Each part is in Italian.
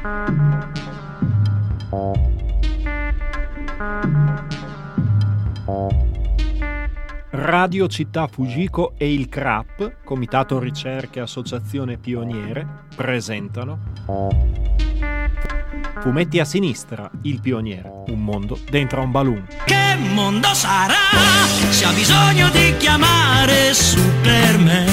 Radio Città Fujiko e il CRAP, Comitato Ricerche Associazione Pioniere, presentano Fumetti a sinistra, il pioniere, un mondo dentro a un balloon. Che mondo sarà se ha bisogno di chiamare Superman?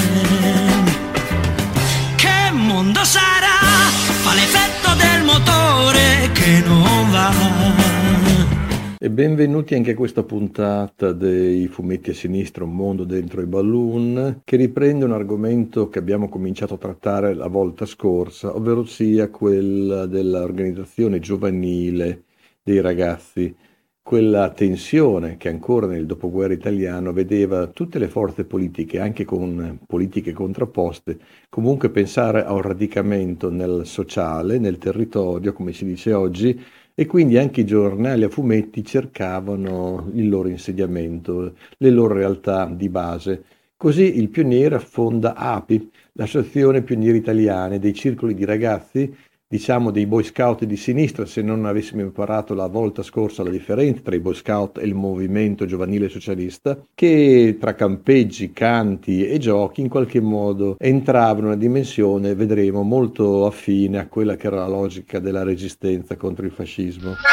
Che mondo sarà? Fa l'effetto del motore che non va. E benvenuti anche a questa puntata dei Fumetti a sinistra, un mondo dentro i balloon, che riprende un argomento che abbiamo cominciato a trattare la volta scorsa, ovvero sia quella dell'organizzazione giovanile dei ragazzi, quella tensione che ancora nel dopoguerra italiano vedeva tutte le forze politiche, anche con politiche contrapposte, comunque pensare a un radicamento nel sociale, nel territorio, come si dice oggi, e quindi anche i giornali a fumetti cercavano il loro insediamento, le loro realtà di base. Così il pioniere fonda API, l'Associazione Pionieri Italiane, dei circoli di ragazzi, diciamo dei Boy Scout di sinistra, se non avessimo imparato la volta scorsa la differenza tra i Boy Scout e il movimento giovanile socialista, che tra campeggi, canti e giochi in qualche modo entravano in una dimensione, vedremo, molto affine a quella che era la logica della resistenza contro il fascismo. Un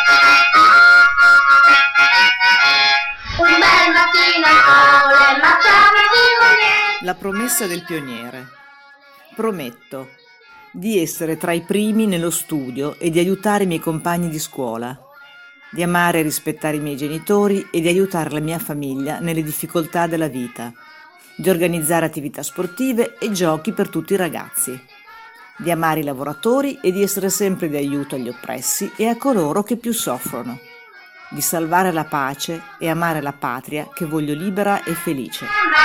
bel mattino al sole, marciamo fino. La promessa del pioniere. Prometto di essere tra i primi nello studio e di aiutare i miei compagni di scuola, di amare e rispettare i miei genitori e di aiutare la mia famiglia nelle difficoltà della vita, di organizzare attività sportive e giochi per tutti i ragazzi, di amare i lavoratori e di essere sempre di aiuto agli oppressi e a coloro che più soffrono, di salvare la pace e amare la patria che voglio libera e felice.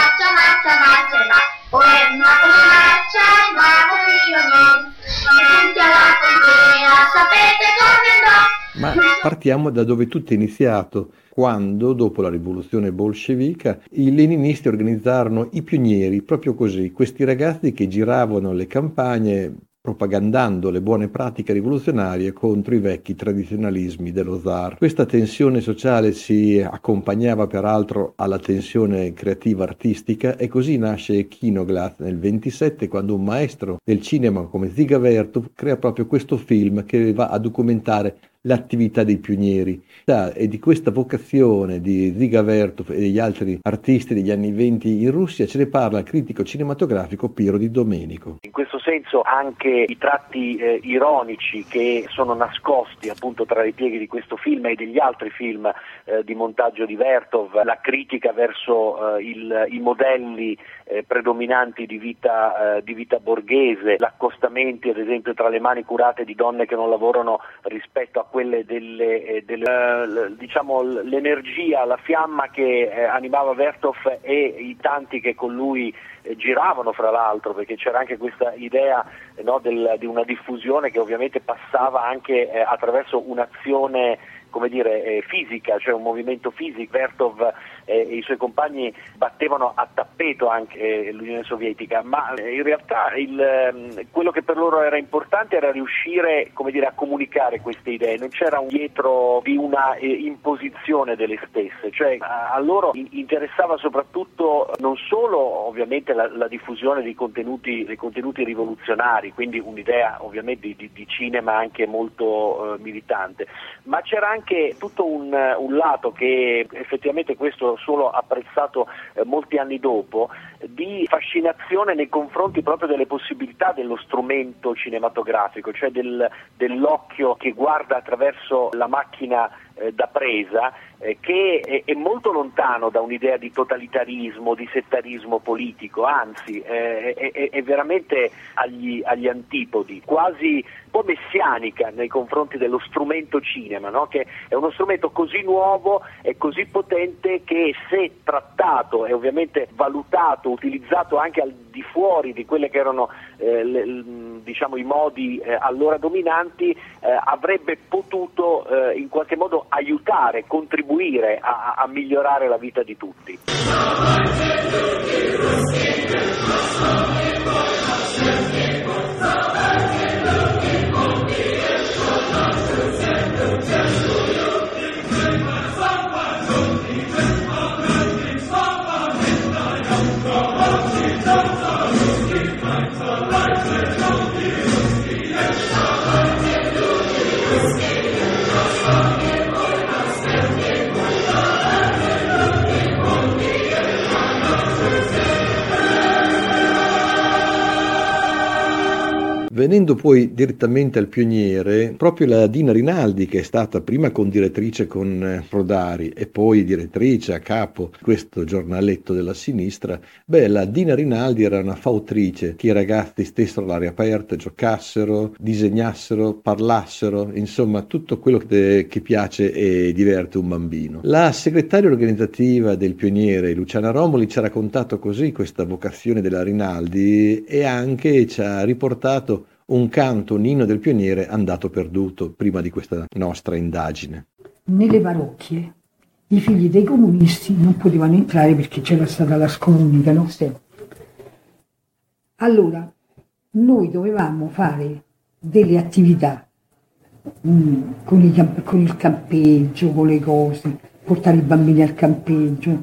Ma partiamo da dove tutto è iniziato, quando, dopo la rivoluzione bolscevica, i leninisti organizzarono i pionieri, proprio così, questi ragazzi che giravano le campagne propagandando le buone pratiche rivoluzionarie contro i vecchi tradizionalismi dello zar. Questa tensione sociale si accompagnava peraltro alla tensione creativa artistica e così nasce Kinoglas nel 27, quando un maestro del cinema come Dziga Vertov crea proprio questo film che va a documentare l'attività dei pionieri. E di questa vocazione di Dziga Vertov e degli altri artisti degli anni 20 in Russia ce ne parla il critico cinematografico Piero Di Domenico. In questo senso anche i tratti ironici che sono nascosti appunto tra i pieghi di questo film e degli altri film di montaggio di Vertov, la critica verso i modelli predominanti di vita borghese, l'accostamento ad esempio tra le mani curate di donne che non lavorano rispetto a quelle diciamo l'energia, la fiamma che animava Vertov e i tanti che con lui giravano, fra l'altro, perché c'era anche questa idea, no, di una diffusione che ovviamente passava anche attraverso un'azione, come dire, fisica, cioè un movimento fisico. Vertov e i suoi compagni battevano a tappeto anche l'Unione Sovietica, ma in realtà quello che per loro era importante era riuscire, come dire, a comunicare queste idee. Non c'era dietro di una imposizione delle stesse, cioè a loro interessava soprattutto non solo ovviamente la diffusione dei contenuti rivoluzionari, quindi un'idea ovviamente di cinema anche molto militante, ma c'era anche tutto un lato che effettivamente questo solo apprezzato molti anni dopo, di fascinazione nei confronti proprio delle possibilità dello strumento cinematografico, cioè dell'occhio che guarda attraverso la macchina da presa, che è molto lontano da un'idea di totalitarismo, di settarismo politico, anzi è veramente agli antipodi, quasi un po' messianica nei confronti dello strumento cinema, no? Che è uno strumento così nuovo e così potente che, se trattato e ovviamente valutato, utilizzato anche al di fuori di quelle che erano diciamo i modi allora dominanti, avrebbe potuto in qualche modo aiutare, contribuire a migliorare la vita di tutti. Venendo poi direttamente al pioniere, proprio la Dina Rinaldi, che è stata prima condirettrice con Rodari e poi direttrice a capo di questo giornaletto della sinistra, la Dina Rinaldi era una fautrice che i ragazzi stessero all'aria aperta, giocassero, disegnassero, parlassero, insomma tutto quello che piace e diverte un bambino. La segretaria organizzativa del pioniere, Luciana Romoli, ci ha raccontato così questa vocazione della Rinaldi e anche ci ha riportato un canto, un inno del pioniere andato perduto prima di questa nostra indagine. Nelle parrocchie i figli dei comunisti non potevano entrare perché c'era stata la scomunica, no? Sì. Allora noi dovevamo fare delle attività con il campeggio, con le cose, portare i bambini al campeggio,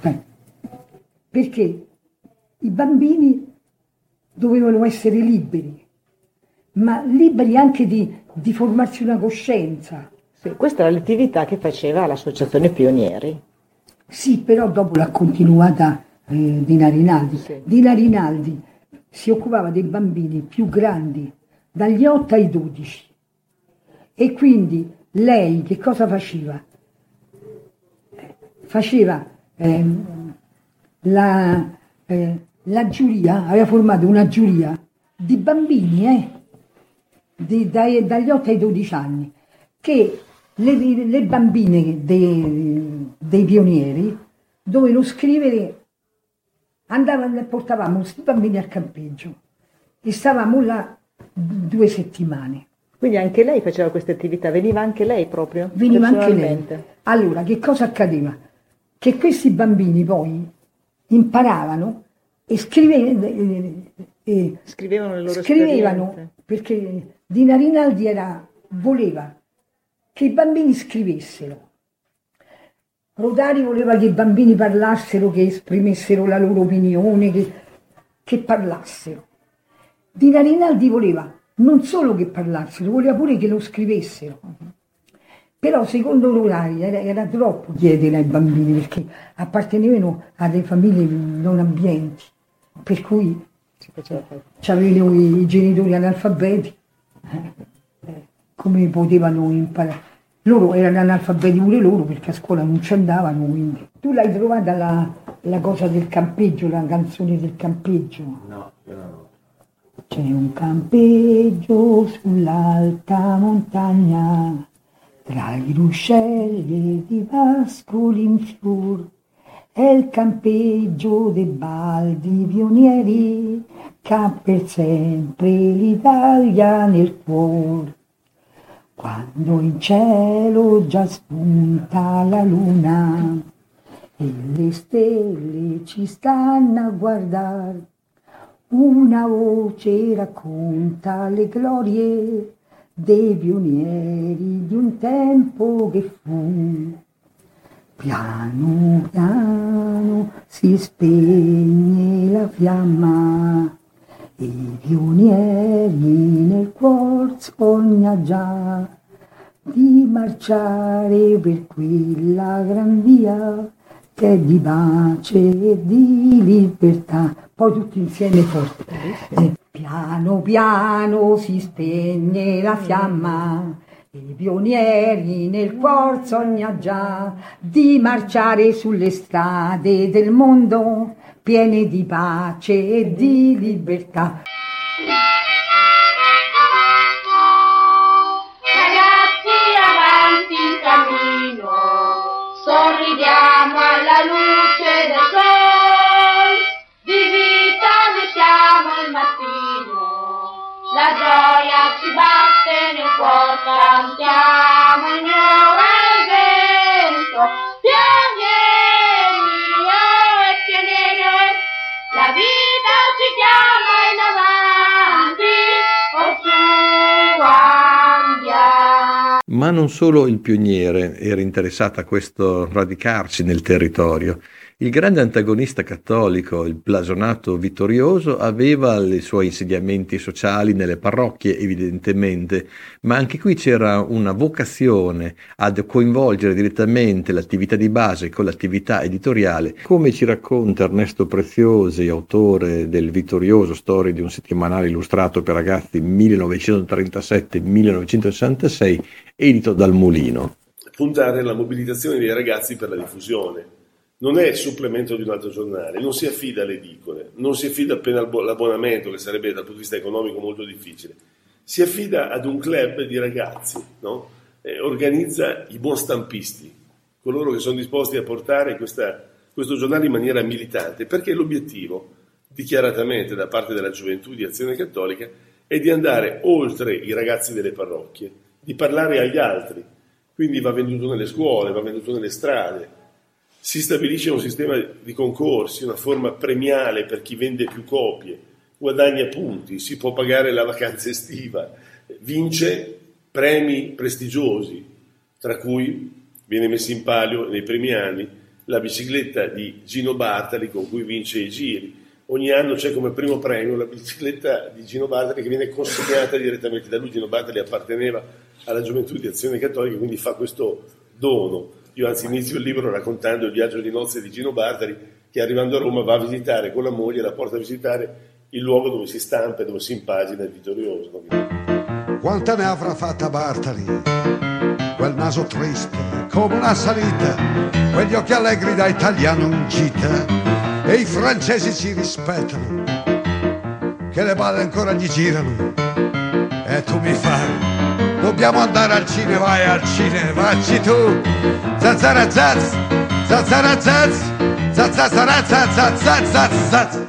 perché i bambini dovevano essere liberi, ma liberi anche di formarsi una coscienza. Sì, questa era l'attività che faceva l'associazione Pionieri. Sì, però dopo l'ha continuata Dina Rinaldi. Sì. Dina Rinaldi si occupava dei bambini più grandi, dagli 8 ai 12. E quindi lei che cosa faceva? Faceva la giuria, aveva formato una giuria di bambini, dagli 8 ai 12 anni, che le bambine dei pionieri dovevano scrivere, portavamo questi bambini al campeggio e stavamo là 2 settimane. Quindi anche lei faceva queste attività, veniva anche lei proprio? Veniva anche lei. Allora, che cosa accadeva? Che questi bambini poi imparavano e scrivevano le loro esperienze. Perché Dina Rinaldi voleva che i bambini scrivessero. Rodari voleva che i bambini parlassero, che esprimessero la loro opinione, che parlassero. Dina Rinaldi voleva non solo che parlassero, voleva pure che lo scrivessero. Però secondo Rodari era troppo chiedere ai bambini, perché appartenevano a delle famiglie non abbienti, per cui c'avevano i genitori analfabeti, come potevano imparare? Loro erano analfabeti pure loro, perché a scuola non ci andavano, quindi. Tu l'hai trovata la cosa del campeggio, la canzone del campeggio? No, no. C'è un campeggio sull'alta montagna, tra i ruscelli di pascoli in fior, è il campeggio dei baldi pionieri, che ha per sempre l'Italia nel cuore. Quando in cielo già spunta la luna e le stelle ci stanno a guardare, una voce racconta le glorie dei pionieri di un tempo che fu. Piano piano si spegne la fiamma e i pionieri nel cuor sogna già di marciare per quella gran via che è di pace e di libertà. Poi tutti insieme forte. Piano piano si spegne la fiamma, i pionieri nel cuor sogna già di marciare sulle strade del mondo piene di pace e di libertà. Ragazzi, avanti in cammino, sorridiamo alla luce del sol, di vita ne siamo il mattino, la gioia ci batte nel cuore, cantiamo ignora il vento, pionieri, oh, pionieri, la vita ci chiama in avanti, oh, su andiamo. Ma non solo il Pioniere era interessato a questo radicarsi nel territorio. Il grande antagonista cattolico, il blasonato Vittorioso, aveva i suoi insediamenti sociali nelle parrocchie, evidentemente, ma anche qui c'era una vocazione ad coinvolgere direttamente l'attività di base con l'attività editoriale, come ci racconta Ernesto Preziosi, autore del Vittorioso, storia di un settimanale illustrato per ragazzi 1937-1966, edito dal Mulino. Puntare alla mobilitazione dei ragazzi per la diffusione. Non è il supplemento di un altro giornale, non si affida alle edicole, non si affida appena all'abbonamento, che sarebbe dal punto di vista economico molto difficile, si affida ad un club di ragazzi, no? Organizza i buon stampisti, coloro che sono disposti a portare questo giornale in maniera militante, perché l'obiettivo, dichiaratamente da parte della gioventù di Azione Cattolica, è di andare oltre i ragazzi delle parrocchie, di parlare agli altri, quindi va venduto nelle scuole, va venduto nelle strade. Si stabilisce un sistema di concorsi, una forma premiale per chi vende più copie, guadagna punti, si può pagare la vacanza estiva, vince premi prestigiosi, tra cui viene messa in palio nei primi anni la bicicletta di Gino Bartali con cui vince i giri. Ogni anno c'è come primo premio la bicicletta di Gino Bartali che viene consegnata direttamente da lui. Gino Bartali apparteneva alla gioventù di Azione Cattolica, quindi fa questo dono. Io anzi inizio il libro raccontando il viaggio di nozze di Gino Bartali, che arrivando a Roma va a visitare con la moglie, la porta a visitare il luogo dove si stampa e dove si impagina il Vittorioso. Quanta ne avrà fatta Bartali, quel naso triste come una salita, quegli occhi allegri da italiano in gita, e i francesi ci rispettano, che le balle ancora gli girano, e tu mi fai. Dobbiamo andare al cinema, vai al cinema, vacci tu. Zazzarazaz, zazzarazaz, zazzarazaz.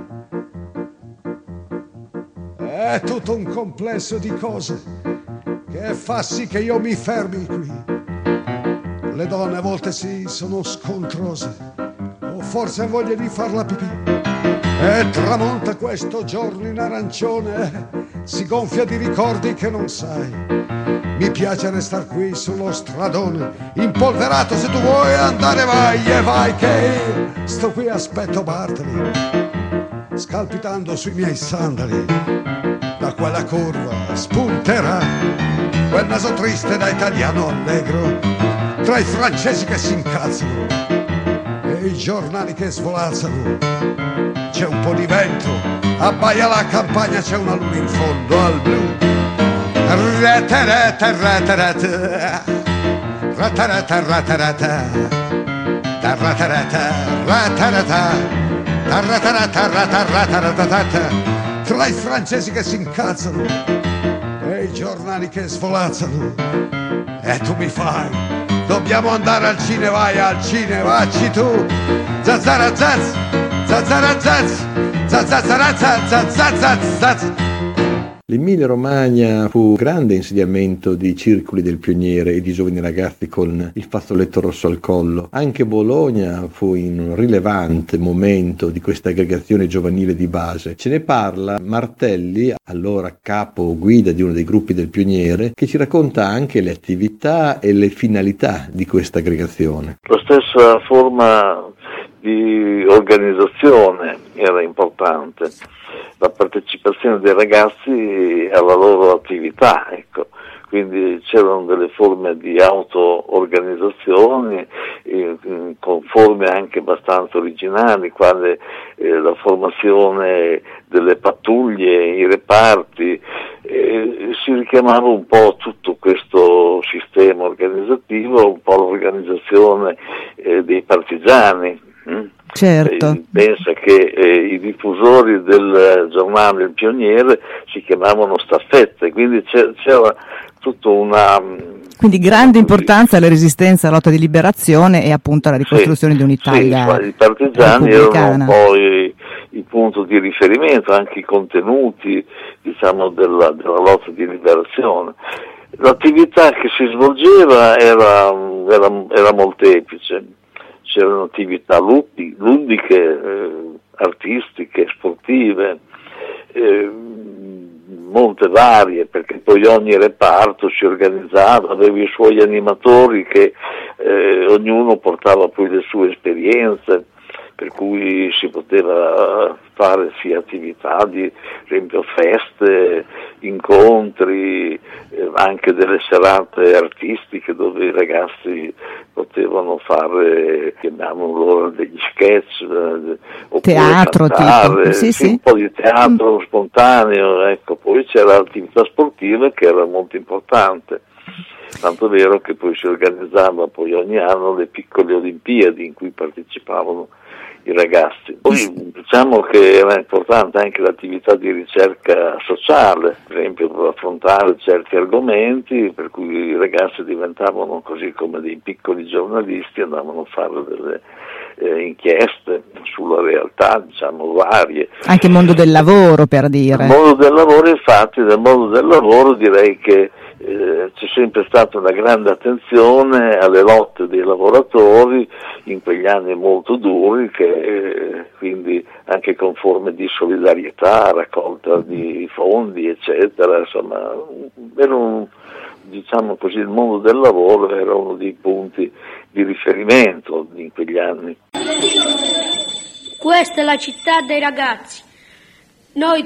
È tutto un complesso di cose che fa sì che io mi fermi qui. Le donne a volte sì sono scontrose, o forse voglia di farla pipì. E tramonta questo giorno in arancione, si gonfia di ricordi che non sai. Mi piace restar qui sullo stradone, impolverato, se tu vuoi andare vai e vai, che io sto qui aspetto Bartali, scalpitando sui miei sandali. Da quella curva spunterà quel naso triste da italiano allegro, tra i francesi che si incazzano e i giornali che svolazzano. C'è un po' di vento, abbaia la campagna, c'è una luna in fondo al blu. Tra i francesi che si incazzano e i giornali che svolazzano, e tu mi fai. Dobbiamo andare al cinema, vai al cinema, vacci tu. Zazzarazaz, zazzarazaz, zazzarazaz. L'Emilia Romagna fu grande insediamento di circoli del Pioniere e di giovani ragazzi con il fazzoletto rosso al collo. Anche Bologna fu in un rilevante momento di questa aggregazione giovanile di base. Ce ne parla Martelli, allora capo guida di uno dei gruppi del Pioniere, che ci racconta anche le attività e le finalità di questa aggregazione. La stessa forma di organizzazione era importante, la partecipazione dei ragazzi alla loro attività, ecco. Quindi c'erano delle forme di auto-organizzazione con forme anche abbastanza originali, quale la formazione delle pattuglie, i reparti, si richiamava un po' tutto questo sistema organizzativo, un po' l'organizzazione dei partigiani. Certo. Pensa che i diffusori del giornale Il Pioniere si chiamavano staffette, quindi c'era tutta una... Quindi grande importanza alla resistenza, alla lotta di liberazione e appunto alla ricostruzione di un'Italia. Sì, i partigiani erano un po' i punto di riferimento, anche i contenuti, diciamo, della lotta di liberazione. L'attività che si svolgeva era molteplice. C'erano attività ludiche, artistiche, sportive, molte varie, perché poi ogni reparto si organizzava, aveva i suoi animatori che ognuno portava poi le sue esperienze, per cui si poteva fare sia attività di, per esempio, feste, incontri, anche delle serate artistiche dove i ragazzi potevano fare, chiamiamolo loro, degli sketch, oppure teatro, cantare, tipo. Sì. un po' di teatro spontaneo, ecco. Poi c'era l'attività sportiva che era molto importante. Tanto vero che poi si organizzava poi ogni anno le piccole Olimpiadi in cui partecipavano i ragazzi. Poi diciamo che era importante anche l'attività di ricerca sociale, per esempio per affrontare certi argomenti, per cui i ragazzi diventavano così come dei piccoli giornalisti, andavano a fare delle inchieste sulla realtà, diciamo, varie. Anche il mondo del lavoro, per dire. Il mondo del lavoro, infatti, nel mondo del lavoro direi che c'è sempre stata una grande attenzione alle lotte dei lavoratori in quegli anni molto duri, che quindi anche con forme di solidarietà, raccolta di fondi, eccetera. Insomma, diciamo così, il mondo del lavoro era uno dei punti di riferimento in quegli anni. Questa è la città dei ragazzi. Noi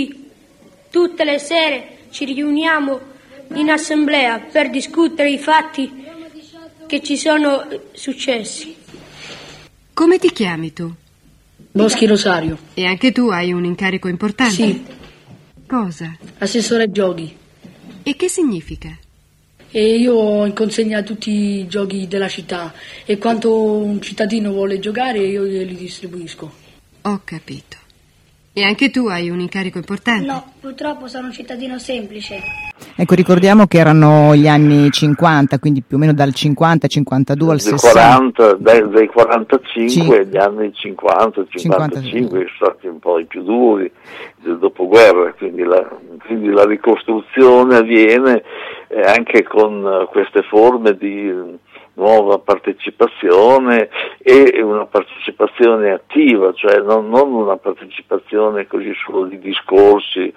tutte le sere ci riuniamo in assemblea per discutere i fatti che ci sono successi. Come ti chiami tu? Boschi Rosario. E anche tu hai un incarico importante? Sì. Cosa? Assessore giochi. E che significa? E io ho in consegna tutti i giochi della città e quando un cittadino vuole giocare io glieli distribuisco. Ho capito. E anche tu hai un incarico importante? No, purtroppo sono un cittadino semplice. Ecco, ricordiamo che erano gli anni 50, quindi più o meno dal 50-52 al 60. Dai 45 agli anni 50-55 sono stati un po' i più duri del dopoguerra, quindi la ricostruzione avviene anche con queste forme di nuova partecipazione e una partecipazione attiva, cioè non una partecipazione così solo di discorsi,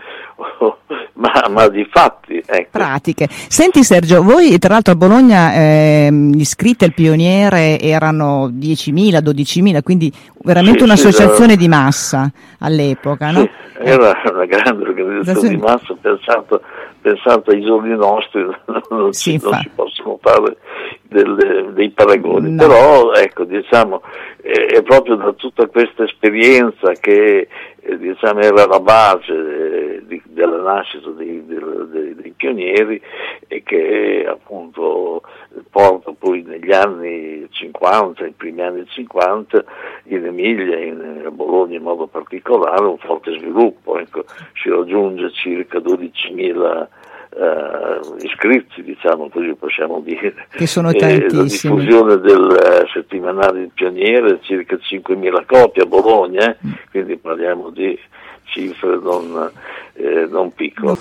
ma di fatti. Ecco. Pratiche. Senti Sergio, voi tra l'altro a Bologna gli iscritti al Pioniere erano 10.000, 12.000, quindi veramente un'associazione di massa all'epoca, no? Sì, era una grande organizzazione di massa, pensato ai giorni nostri non si possono fare dei paragoni, no. Però ecco, diciamo, è proprio da tutta questa esperienza che diciamo era la base della nascita dei pionieri e che appunto porta poi negli anni 50, i primi anni 50, in Emilia, a Bologna in modo particolare, un forte sviluppo. Ecco, si raggiunge circa 12.000 iscritti, diciamo così possiamo dire, che sono tantissimi. La diffusione del settimanale Il Pioniere, circa 5.000 copie a Bologna, quindi parliamo di cifre non piccole.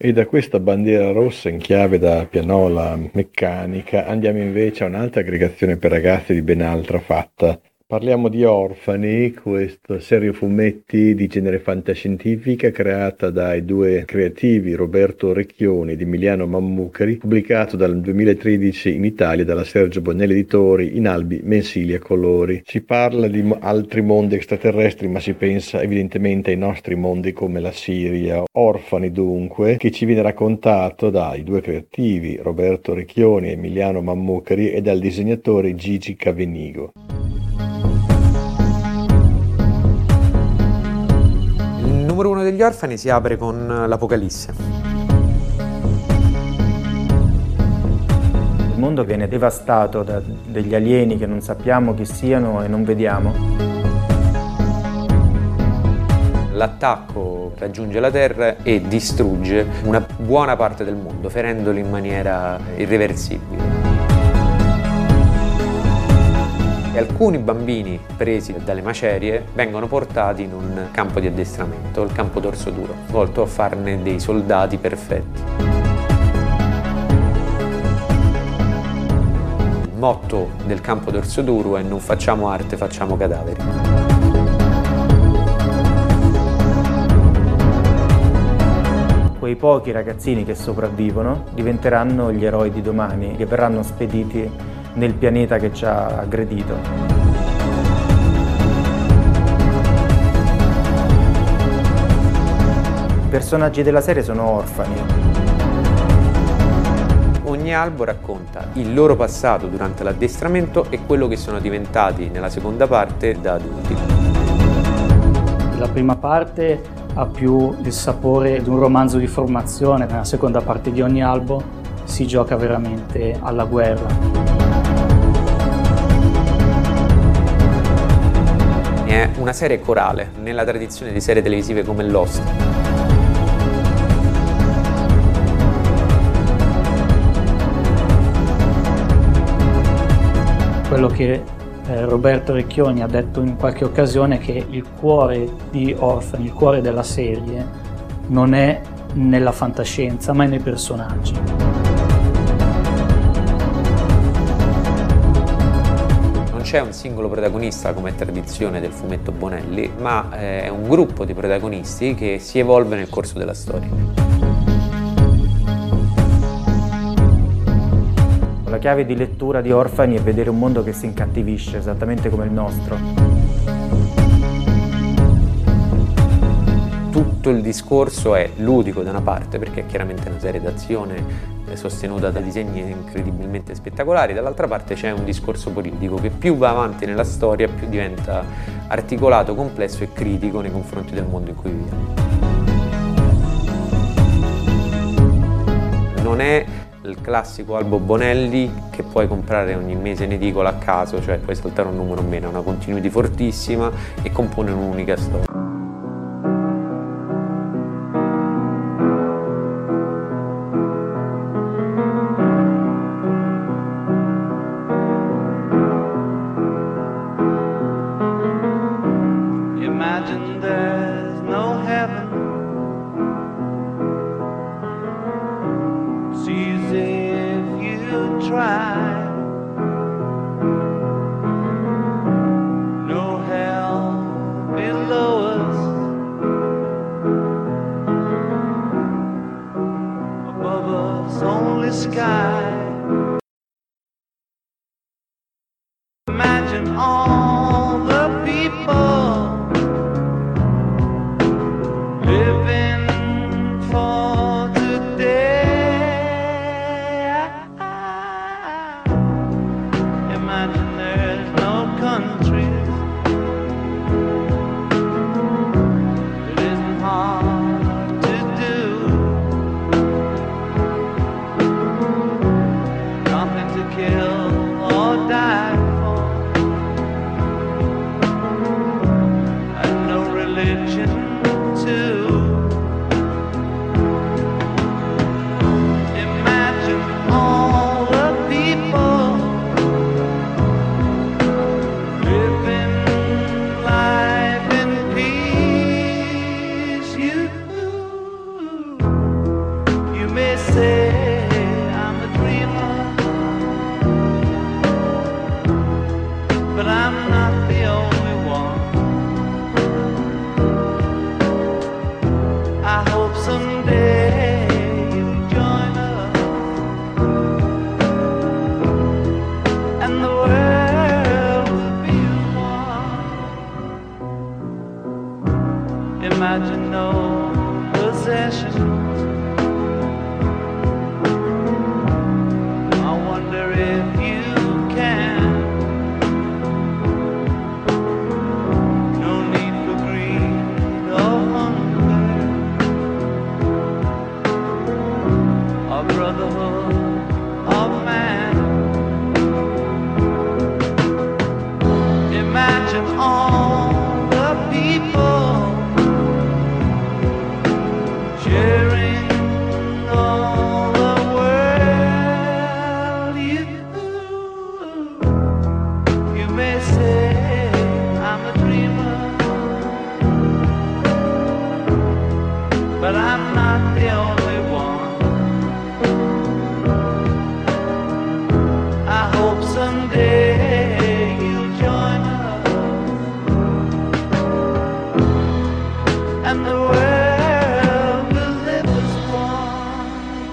E da questa bandiera rossa in chiave da pianola meccanica andiamo invece a un'altra aggregazione per ragazzi di ben altra fatta. Parliamo di Orfani, questa serie fumetti di genere fantascientifica creata dai due creativi Roberto Recchioni ed Emiliano Mammucari, pubblicato dal 2013 in Italia dalla Sergio Bonelli Editori in albi mensili a colori. Si parla di altri mondi extraterrestri, ma si pensa evidentemente ai nostri mondi come la Siria. Orfani dunque, che ci viene raccontato dai due creativi Roberto Recchioni e Emiliano Mammucari e dal disegnatore Gigi Cavenigo. Il numero 1 degli Orfani si apre con l'Apocalisse. Il mondo viene devastato da degli alieni che non sappiamo chi siano e non vediamo. L'attacco raggiunge la Terra e distrugge una buona parte del mondo, ferendoli in maniera irreversibile. E alcuni bambini presi dalle macerie vengono portati in un campo di addestramento, il campo d'Orso Duro, volto a farne dei soldati perfetti. Il motto del campo d'Orso Duro è: non facciamo arte, facciamo cadaveri. Quei pochi ragazzini che sopravvivono diventeranno gli eroi di domani, che verranno spediti nel pianeta che ci ha aggredito. I personaggi della serie sono orfani. Ogni albo racconta il loro passato durante l'addestramento e quello che sono diventati nella seconda parte da adulti. La prima parte ha più il sapore di un romanzo di formazione, nella seconda parte di ogni albo si gioca veramente alla guerra. È una serie corale, nella tradizione di serie televisive come Lost. Quello che Roberto Recchioni ha detto in qualche occasione è che il cuore di Orfani, il cuore della serie, non è nella fantascienza, ma è nei personaggi. Non c'è un singolo protagonista come è tradizione del fumetto Bonelli, ma è un gruppo di protagonisti che si evolve nel corso della storia. La chiave di lettura di Orfani è vedere un mondo che si incattivisce, esattamente come il nostro. Tutto il discorso è ludico da una parte, perché è chiaramente una serie d'azione sostenuta da disegni incredibilmente spettacolari, dall'altra parte c'è un discorso politico che più va avanti nella storia più diventa articolato, complesso e critico nei confronti del mondo in cui viviamo. Non è il classico albo Bonelli che puoi comprare ogni mese in edicola a caso, cioè puoi saltare un numero o meno, ha una continuity fortissima e compone un'unica storia. to no possession. I wonder if you can. No need for greed or hunger, or brotherhood of man. Imagine all the people sharing all the world. You may say I'm a dreamer, but I'm not the only one. I hope someday you'll join us and the world will live as one.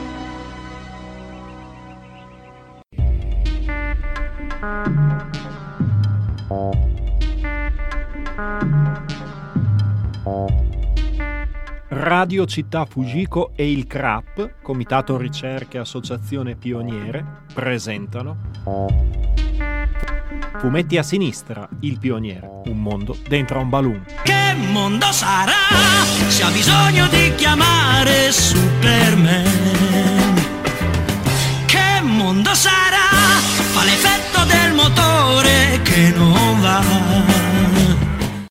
Radio Città Fujiko e il CRAP, Comitato Ricerche e Associazione Pioniere, presentano Fumetti a sinistra, il pioniere, un mondo dentro un balloon. Che mondo sarà se ha bisogno di chiamare